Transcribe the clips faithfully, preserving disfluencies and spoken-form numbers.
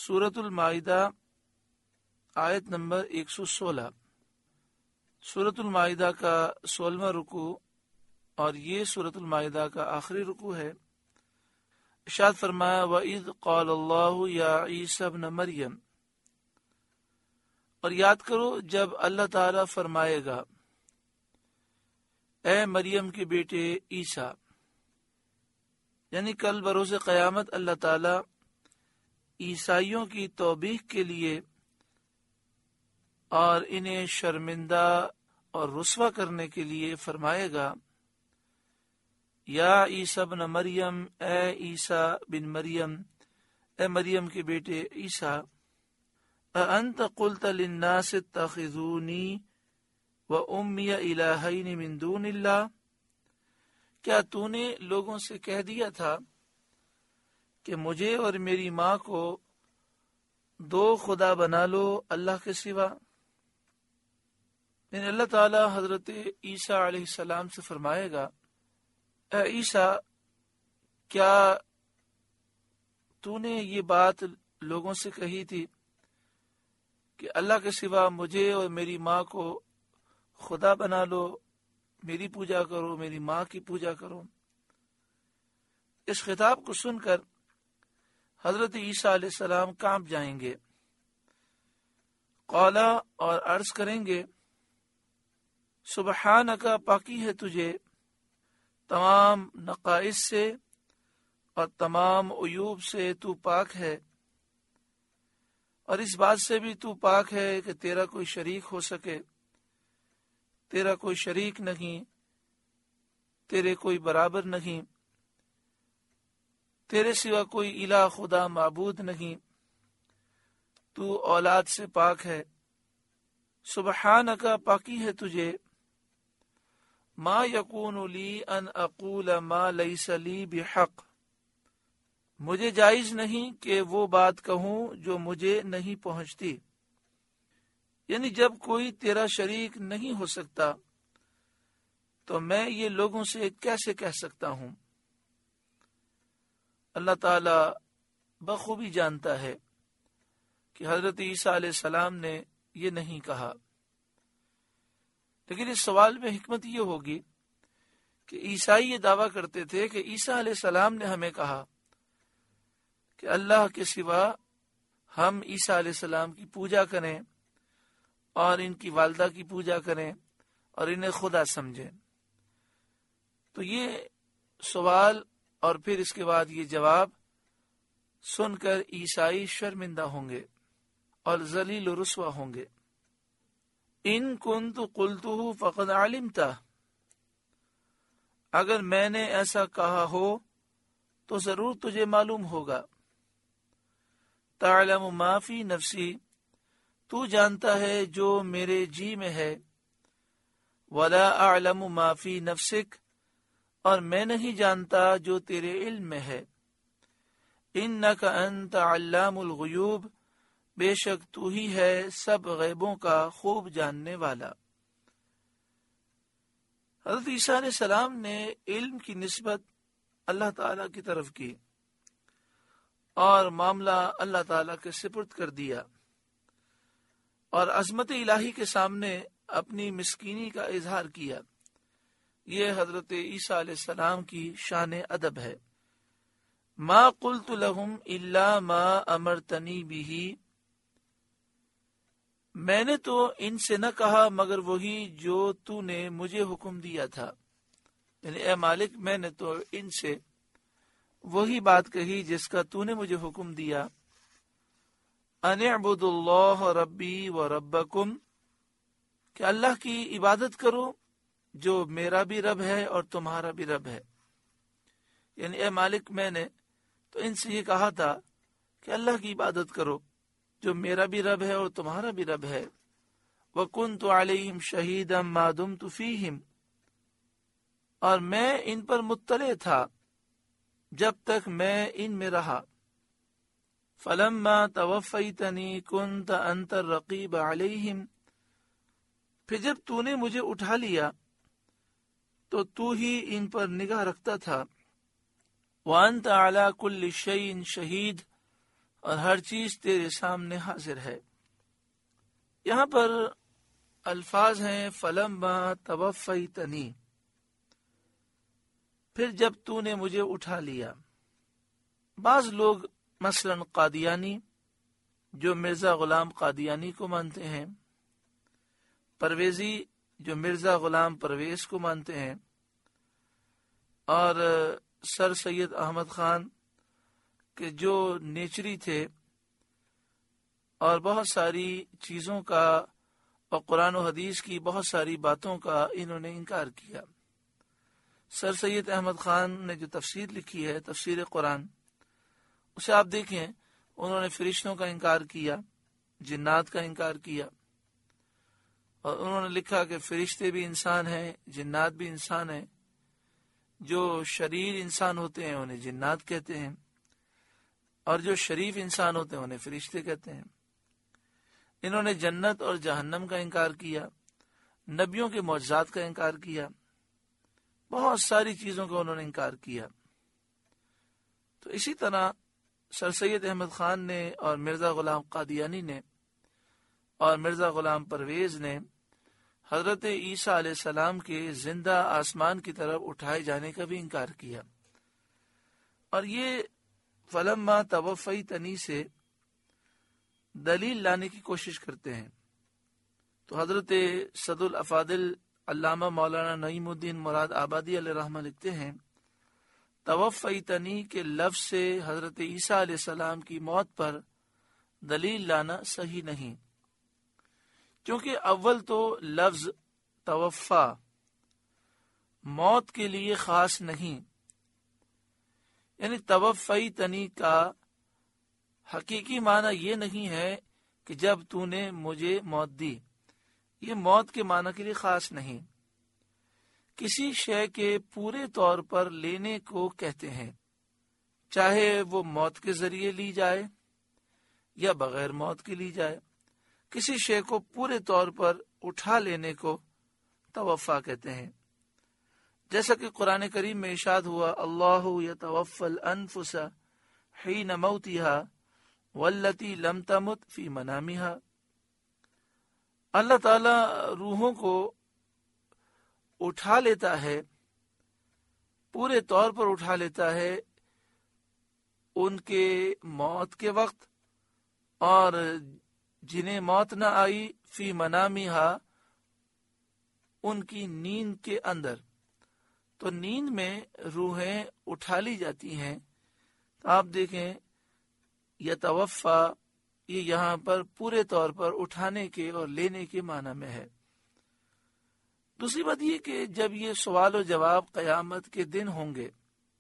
سورۃ المائدہ آیت نمبر ایک سو سولہ۔ سورۃ المائدہ کا سولہواں رکوع اور یہ سورۃ المائدہ کا آخری رکوع ہے۔ ارشاد فرمایا وَإِذْ قَالَ اللَّهُ يَا عِيسَى ابْنَ مَرْيَمَ، اور یاد کرو جب اللہ تعالیٰ فرمائے گا اے مریم کے بیٹے عیسیٰ، یعنی کل بروز قیامت اللہ تعالیٰ عیسائیوں کی توبیخ کے لیے اور انہیں شرمندہ اور رسوا کرنے کے لیے فرمائے گا یا عیسیٰ ابن مریم، اے عیسیٰ بن مریم، اے مریم کے بیٹے عیسیٰ، اَأَنْتَ قُلْتَ لِلنَّاسِ اتَّخِذُونِي وَأُمِّيَ إِلَٰهَيْنِ مِن دُونِ اللَّهِ، کیا تو نے لوگوں سے کہہ دیا تھا کہ مجھے اور میری ماں کو دو خدا بنا لو اللہ کے سوا؟ یعنی اللہ تعالیٰ حضرت عیسیٰ علیہ السلام سے فرمائے گا اے عیسیٰ، کیا تو نے یہ بات لوگوں سے کہی تھی کہ اللہ کے سوا مجھے اور میری ماں کو خدا بنا لو، میری پوجا کرو، میری ماں کی پوجا کرو؟ اس خطاب کو سن کر حضرت عیسیٰ علیہ السلام کانپ جائیں گے، قولا اور عرض کریں گے سبحانک، پاکی ہے تجھے تمام نقائص سے اور تمام عیوب سے، تو پاک ہے، اور اس بات سے بھی تو پاک ہے کہ تیرا کوئی شریک ہو سکے، تیرا کوئی شریک نہیں، تیرے کوئی برابر نہیں، تیرے سوا کوئی الہ خدا معبود نہیں، تو اولاد سے پاک ہے۔ سبحانک، پاکی ہے تجھے، ما یکون لی ان اقول ما لیس لی بحق، مجھے جائز نہیں کہ وہ بات کہوں جو مجھے نہیں پہنچتی، یعنی جب کوئی تیرا شریک نہیں ہو سکتا تو میں یہ لوگوں سے کیسے کہہ سکتا ہوں؟ اللہ تعالی بخوبی جانتا ہے کہ حضرت عیسیٰ علیہ السلام نے یہ نہیں کہا، لیکن اس سوال میں حکمت یہ ہوگی کہ عیسائی یہ دعویٰ کرتے تھے کہ عیسیٰ علیہ السلام نے ہمیں کہا کہ اللہ کے سوا ہم عیسیٰ علیہ السلام کی پوجا کریں اور ان کی والدہ کی پوجا کریں اور انہیں خدا سمجھیں۔ تو یہ سوال اور پھر اس کے بعد یہ جواب سن کر عیسائی شرمندہ ہوں گے اور ذلیل و رسوا ہوں گے۔ ان کنت قلتہ فقد علمتہ، اگر میں نے ایسا کہا ہو تو ضرور تجھے معلوم ہوگا۔ تعلم ما فی نفسی، تو جانتا ہے جو میرے جی میں ہے، ولا اعلم ما فی نفسک، اور میں نہیں جانتا جو تیرے علم میں ہے۔ انک انت علام الغیوب، بے شک تو ہی ہے سب غیبوں کا خوب جاننے والا۔ حضرت عیسیٰ علیہ السلام نے علم کی نسبت اللہ تعالیٰ کی طرف کی اور معاملہ اللہ تعالیٰ کے سپرد کر دیا، اور عظمت الہی کے سامنے اپنی مسکینی کا اظہار کیا۔ یہ حضرت عیسیٰ علیہ السلام کی شان ادب ہے۔ ما قلت لهم الا ما امرتنی بہ، میں نے تو ان سے نہ کہا مگر وہی جو تو نے مجھے حکم دیا تھا، یعنی اے مالک میں نے تو ان سے وہی بات کہی جس کا تو نے مجھے حکم دیا۔ ان اعبدوا اللہ ربی و ربکم، کہ اللہ کی عبادت کرو جو میرا بھی رب ہے اور تمہارا بھی رب ہے، یعنی اے مالک میں نے تو ان سے یہ کہا تھا کہ اللہ کی عبادت کرو جو میرا بھی رب ہے اور تمہارا بھی رب ہے۔ وَكُنْتُ عَلَيْهِمْ شَهِيدًا مَا دُمْتُ فِيهِمْ، اور میں ان پر مطلع تھا جب تک میں ان میں رہا۔ فَلَمَّا تَوَفَّيْتَنِي كُنْتَ أَنْتَ الرَّقِيبَ عَلَيْهِمْ، پھر جب تو نے مجھے اٹھا لیا تو تو ہی ان پر نگاہ رکھتا تھا۔ وَأَنْتَ عَلَى كُلِّ شَيْءٍ شَهِيدٌ، اور ہر چیز تیرے سامنے حاضر ہے۔ یہاں پر الفاظ ہیں فلما توفیتنی، پھر جب تو نے مجھے اٹھا لیا۔ بعض لوگ مثلا قادیانی جو مرزا غلام قادیانی کو مانتے ہیں، پرویزی جو مرزا غلام پرویز کو مانتے ہیں، اور سر سید احمد خان کہ جو نیچری تھے اور بہت ساری چیزوں کا اور قرآن و حدیث کی بہت ساری باتوں کا انہوں نے انکار کیا۔ سر سید احمد خان نے جو تفسیر لکھی ہے، تفسیر قرآن، اسے آپ دیکھیں، انہوں نے فرشتوں کا انکار کیا، جنات کا انکار کیا، اور انہوں نے لکھا کہ فرشتے بھی انسان ہیں، جنات بھی انسان ہیں، جو شریر انسان ہوتے ہیں انہیں جنات کہتے ہیں، اور جو شریف انسان ہوتے ہیں انہیں فرشتے کہتے ہیں۔ انہوں نے جنت اور جہنم کا انکار کیا، نبیوں کے معجزات کا انکار کیا، بہت ساری چیزوں کا انہوں نے انکار کیا۔ تو اسی طرح سر سید احمد خان نے اور مرزا غلام قادیانی نے اور مرزا غلام پرویز نے حضرت عیسیٰ علیہ السلام کے زندہ آسمان کی طرف اٹھائے جانے کا بھی انکار کیا، اور یہ فلما توفیتنی سے دلیل لانے کی کوشش کرتے ہیں۔ تو حضرت صد الافاضل علامہ مولانا نعیم الدین مراد آبادی علیہ رحمہ لکھتے ہیں، توفیتنی کے لفظ سے حضرت عیسیٰ علیہ السلام کی موت پر دلیل لانا صحیح نہیں، کیونکہ اول تو لفظ توفا موت کے لیے خاص نہیں، یعنی توفیتنی کا حقیقی معنی یہ نہیں ہے کہ جب تو نے مجھے موت دی، یہ موت کے معنی کے لیے خاص نہیں، کسی شے کے پورے طور پر لینے کو کہتے ہیں، چاہے وہ موت کے ذریعے لی جائے یا بغیر موت کے لی جائے، کسی شے کو پورے طور پر اٹھا لینے کو توفا کہتے ہیں۔ جیسا کہ قرآن کریم میں ارشاد ہوا، اللہ یتوفی الانفس حین موتها والتی لم تمت فی منامها، اللہ تعالی روحوں کو اٹھا لیتا ہے، پورے طور پر اٹھا لیتا ہے ان کے موت کے وقت، اور جنہیں موت نہ آئی فی منامہا ان کی نیند کے اندر۔ تو نیند میں روحیں اٹھا لی جاتی ہیں۔ تو آپ دیکھیں یتوفا یہ یہاں پر پورے طور پر اٹھانے کے اور لینے کے معنی میں ہے۔ دوسری بات یہ کہ جب یہ سوال و جواب قیامت کے دن ہوں گے،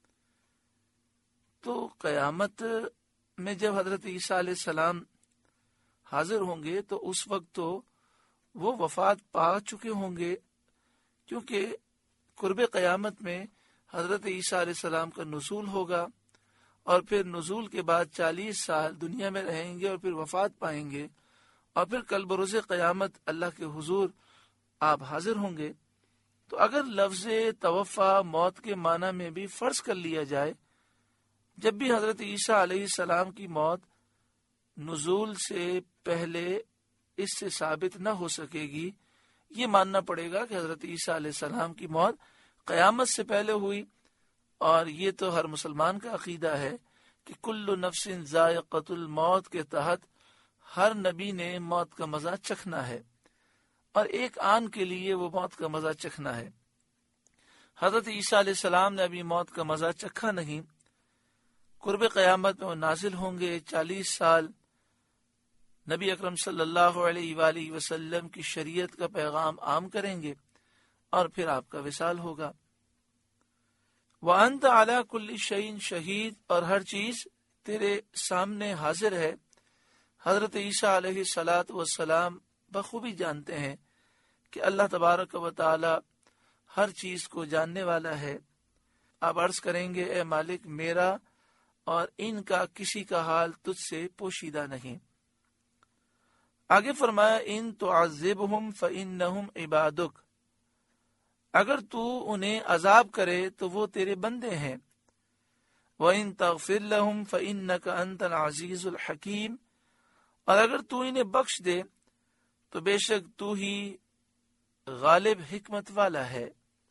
تو قیامت میں جب حضرت عیسیٰ علیہ السلام حاضر ہوں گے تو اس وقت تو وہ وفات پا چکے ہوں گے، کیونکہ قرب قیامت میں حضرت عیسیٰ علیہ السلام کا نزول ہوگا، اور پھر نزول کے بعد چالیس سال دنیا میں رہیں گے اور پھر وفات پائیں گے، اور پھر کل بروز قیامت اللہ کے حضور آپ حاضر ہوں گے۔ تو اگر لفظ توفا موت کے معنی میں بھی فرض کر لیا جائے، جب بھی حضرت عیسیٰ علیہ السلام کی موت نزول سے پہلے اس سے ثابت نہ ہو سکے گی، یہ ماننا پڑے گا کہ حضرت عیسیٰ علیہ السلام کی موت قیامت سے پہلے ہوئی، اور یہ تو ہر مسلمان کا عقیدہ ہے کہ کل نفس ذائقۃ الموت کے تحت ہر نبی نے موت کا مزہ چکھنا ہے، اور ایک آن کے لیے وہ موت کا مزہ چکھنا ہے۔ حضرت عیسیٰ علیہ السلام نے ابھی موت کا مزہ چکھا نہیں، قرب قیامت میں وہ نازل ہوں گے، چالیس سال نبی اکرم صلی اللہ علیہ وآلہ وسلم کی شریعت کا پیغام عام کریں گے، اور پھر آپ کا وصال ہوگا۔ وَأَنْتَ عَلَى كُلِّ شَيْءٍ شَهِيدٌ، اور ہر چیز تیرے سامنے حاضر ہے۔ حضرت عیسیٰ علیہ الصلاۃ والسلام بخوبی جانتے ہیں کہ اللہ تبارک و تعالی ہر چیز کو جاننے والا ہے۔ آپ عرض کریں گے، اے مالک، میرا اور ان کا کسی کا حال تجھ سے پوشیدہ نہیں۔ آگے فرمایا، ان تعذبہم فإنہم عبادک، اگر تو انہیں عذاب کرے تو وہ تیرے بندے ہیں۔ وَإِن تَغْفِرْ لَهُمْ فَإِنَّكَ أَنْتَ الْعَزِيزُ الْحَكِيمُ، اور اگر تو انہیں بخش دے تو بے شک تو ہی غالب حکمت والا ہے۔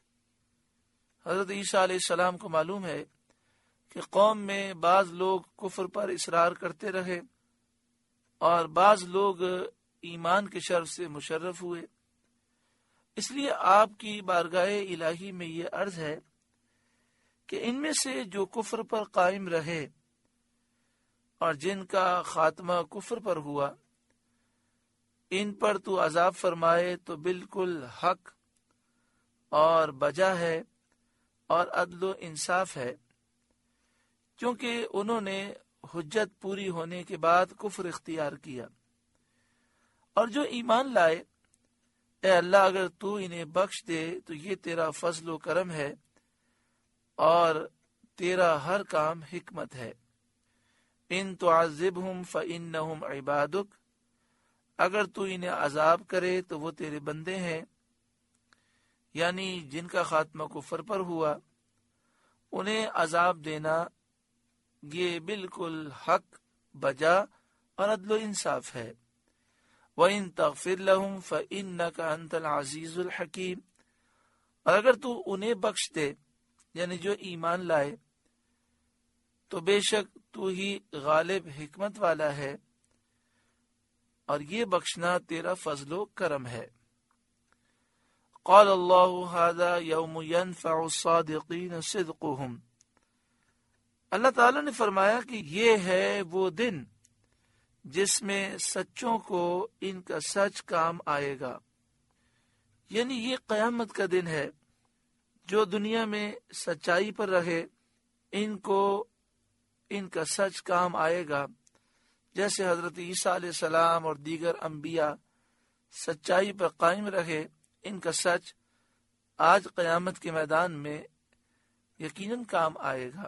حضرت عیسیٰ علیہ السلام کو معلوم ہے کہ قوم میں بعض لوگ کفر پر اصرار کرتے رہے اور بعض لوگ ایمان کے شرف سے مشرف ہوئے، اس لیے آپ کی بارگاہ الہی میں یہ عرض ہے کہ ان میں سے جو کفر پر قائم رہے اور جن کا خاتمہ کفر پر ہوا، ان پر تو عذاب فرمائے تو بالکل حق اور بجا ہے اور عدل و انصاف ہے، کیونکہ انہوں نے حجت پوری ہونے کے بعد کفر اختیار کیا۔ اور جو ایمان لائے، اے اللہ اگر تو انہیں بخش دے تو یہ تیرا فضل و کرم ہے اور تیرا ہر کام حکمت ہے۔ ان تعذبہم فإنہم عبادک، اگر تو انہیں عذاب کرے تو وہ تیرے بندے ہیں، یعنی جن کا خاتمہ کفر پر ہوا انہیں عذاب دینا یہ بالکل حق، بجا اور عدل و انصاف ہے۔ وَإِن تَغْفِرْ لَهُمْ فَإِنَّكَ أَنْتَ الْعَزِيزُ الْحَكِيمُ، اور اگر تو انہیں بخش دے یعنی جو ایمان لائے تو بے شک تو ہی غالب حکمت والا ہے اور یہ بخشنا تیرا فضل و کرم ہے۔ قال اللہ ھذا یوم ینفع الصادقین صدقہم، اللہ تعالیٰ نے فرمایا کہ یہ ہے وہ دن جس میں سچوں کو ان کا سچ کام آئے گا، یعنی یہ قیامت کا دن ہے۔ جو دنیا میں سچائی پر رہے ان کو ان کا سچ کام آئے گا، جیسے حضرت عیسیٰ علیہ السلام اور دیگر انبیاء سچائی پر قائم رہے، ان کا سچ آج قیامت کے میدان میں یقیناً کام آئے گا۔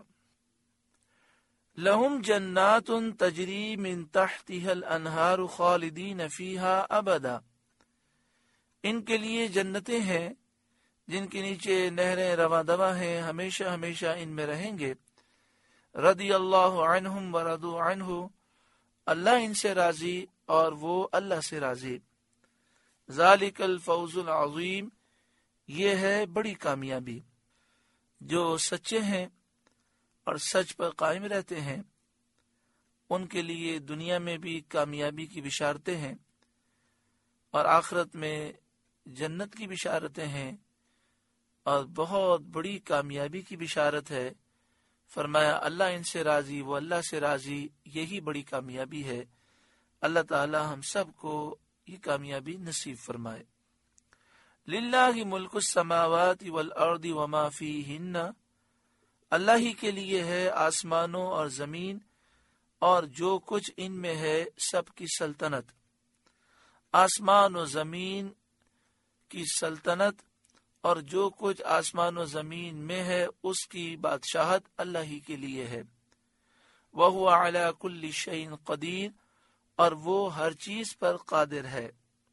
لہم جنات تجری من تحتها الانہار خالدین فیہا ابدا، ان کے لیے جنتیں ہیں جن کے نیچے نہریں رواں دواں ہیں، ہمیشہ ہمیشہ ان میں رہیں گے۔ رضی اللہ عنہم ورضوا عنہ، اللہ ان سے راضی اور وہ اللہ سے راضی۔ ذالک الفوز العظیم، یہ ہے بڑی کامیابی۔ جو سچے ہیں اور سچ پر قائم رہتے ہیں ان کے لیے دنیا میں بھی کامیابی کی بشارتیں ہیں اور آخرت میں جنت کی بشارتیں ہیں، اور بہت بڑی کامیابی کی بشارت ہے۔ فرمایا اللہ ان سے راضی، وہ اللہ سے راضی، یہی بڑی کامیابی ہے۔ اللہ تعالی ہم سب کو یہ کامیابی نصیب فرمائے۔ للہ ملک السماوات والارض وما فیہن، اللہ ہی کے لیے ہے آسمانوں اور زمین اور جو کچھ ان میں ہے سب کی سلطنت۔ آسمان و زمین کی سلطنت اور جو کچھ آسمان و زمین میں ہے اس کی بادشاہت اللہ ہی کے لیے ہے۔ وَهُوَ عَلَى كُلِّ شَيْءٍ قَدِيرٌ، اور وہ ہر چیز پر قادر ہے۔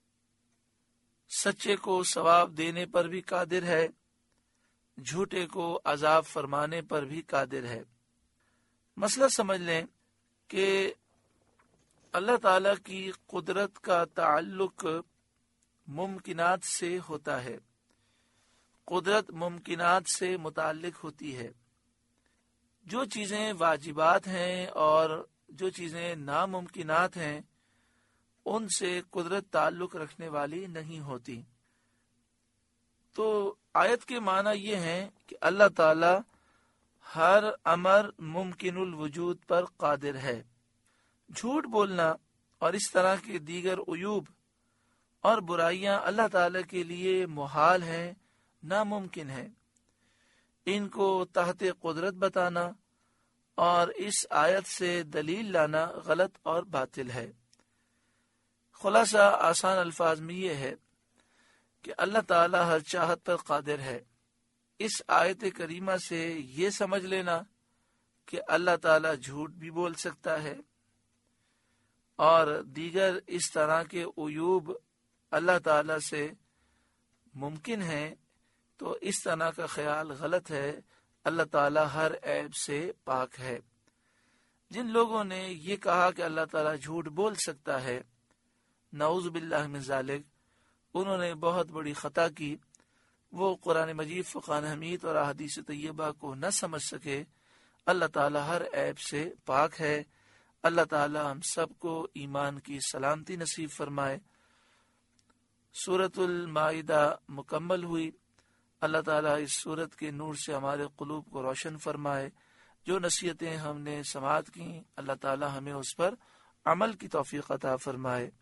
سچے کو ثواب دینے پر بھی قادر ہے، جھوٹے کو عذاب فرمانے پر بھی قادر ہے۔ مسئلہ سمجھ لیں کہ اللہ تعالی کی قدرت کا تعلق ممکنات سے ہوتا ہے، قدرت ممکنات سے متعلق ہوتی ہے۔ جو چیزیں واجبات ہیں اور جو چیزیں ناممکنات ہیں ان سے قدرت تعلق رکھنے والی نہیں ہوتی۔ تو آیت کے معنی یہ ہیں کہ اللہ تعالی ہر امر ممکن الوجود پر قادر ہے۔ جھوٹ بولنا اور اس طرح کے دیگر عیوب اور برائیاں اللہ تعالی کے لیے محال ہیں، ناممکن ہیں۔ ان کو تحت قدرت بتانا اور اس آیت سے دلیل لانا غلط اور باطل ہے۔ خلاصہ آسان الفاظ میں یہ ہے کہ اللہ تعالی ہر چاہت پر قادر ہے۔ اس آیت کریمہ سے یہ سمجھ لینا کہ اللہ تعالی جھوٹ بھی بول سکتا ہے اور دیگر اس طرح کے عیوب اللہ تعالی سے ممکن ہیں، تو اس طرح کا خیال غلط ہے۔ اللہ تعالیٰ ہر عیب سے پاک ہے۔ جن لوگوں نے یہ کہا کہ اللہ تعالیٰ جھوٹ بول سکتا ہے، نعوذ باللہ من ذالک، انہوں نے بہت بڑی خطا کی۔ وہ قرآن مجید، فقان حمید اور احادیث طیبہ کو نہ سمجھ سکے۔ اللہ تعالیٰ ہر عیب سے پاک ہے۔ اللہ تعالیٰ ہم سب کو ایمان کی سلامتی نصیب فرمائے۔ سورۃ المائدہ مکمل ہوئی۔ اللہ تعالیٰ اس سورت کے نور سے ہمارے قلوب کو روشن فرمائے۔ جو نصیحتیں ہم نے سماعت کی، اللہ تعالیٰ ہمیں اس پر عمل کی توفیق عطا فرمائے۔